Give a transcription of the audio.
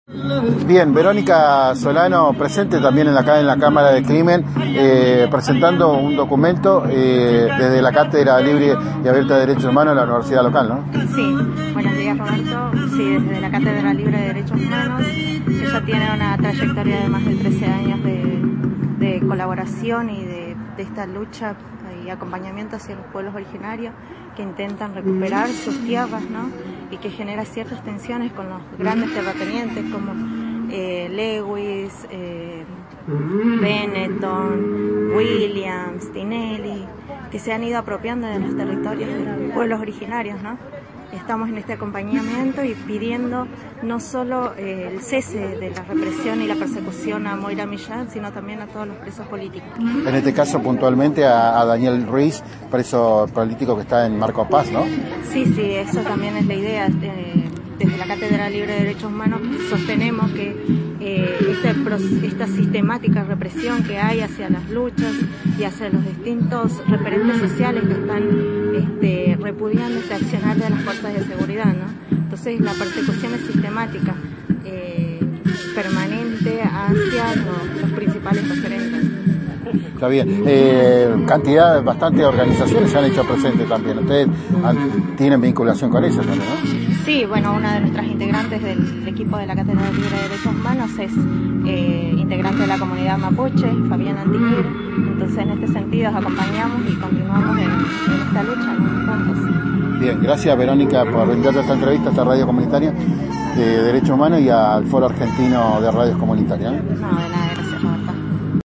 Bien, Verónica Solano presente también acá en la Cámara de Crimen, presentando un documento desde la Cátedra Libre y Abierta de Derechos Humanos de la Universidad Local, ¿no? Sí, buenos días Roberto. Sí, desde la Cátedra Libre de Derechos Humanos, ella tiene una trayectoria de más de 13 años de colaboración y de esta lucha y acompañamiento hacia los pueblos originarios que intentan recuperar sus tierras, ¿no? Y que genera ciertas tensiones con los grandes terratenientes como Lewis, Benetton, Williams, Tinelli, que se han ido apropiando de los territorios de los pueblos originarios, ¿no? Estamos en este acompañamiento y pidiendo no solo el cese de la represión y la persecución a Moira Millán, sino también a todos los presos políticos. En este caso puntualmente a Daniel Ruiz, preso político que está en Marco Paz, ¿no? Sí, eso también es la idea. Desde la Cátedra Libre de Derechos Humanos sostenemos que esta sistemática represión que hay hacia las luchas y hacia los distintos referentes sociales que están repudiando este accionar de las fuerzas de seguridad, ¿no? Entonces la persecución es sistemática, permanente hacia los principales referentes. Está bien. Bastantes organizaciones se han hecho presentes también. Ustedes tienen vinculación con ellas también, ¿no? Sí, bueno, una de nuestras integrantes del equipo de la Cátedra Libre de Derechos Humanos es integrante de la comunidad mapuche, Fabiana Antiñir. Entonces, en este sentido, acompañamos y continuamos en esta lucha, ¿no? Juntos. Bien, gracias Verónica por brindarte esta entrevista a esta radio comunitaria de Derechos Humanos y al Foro Argentino de Radios Comunitarias. No, de nada.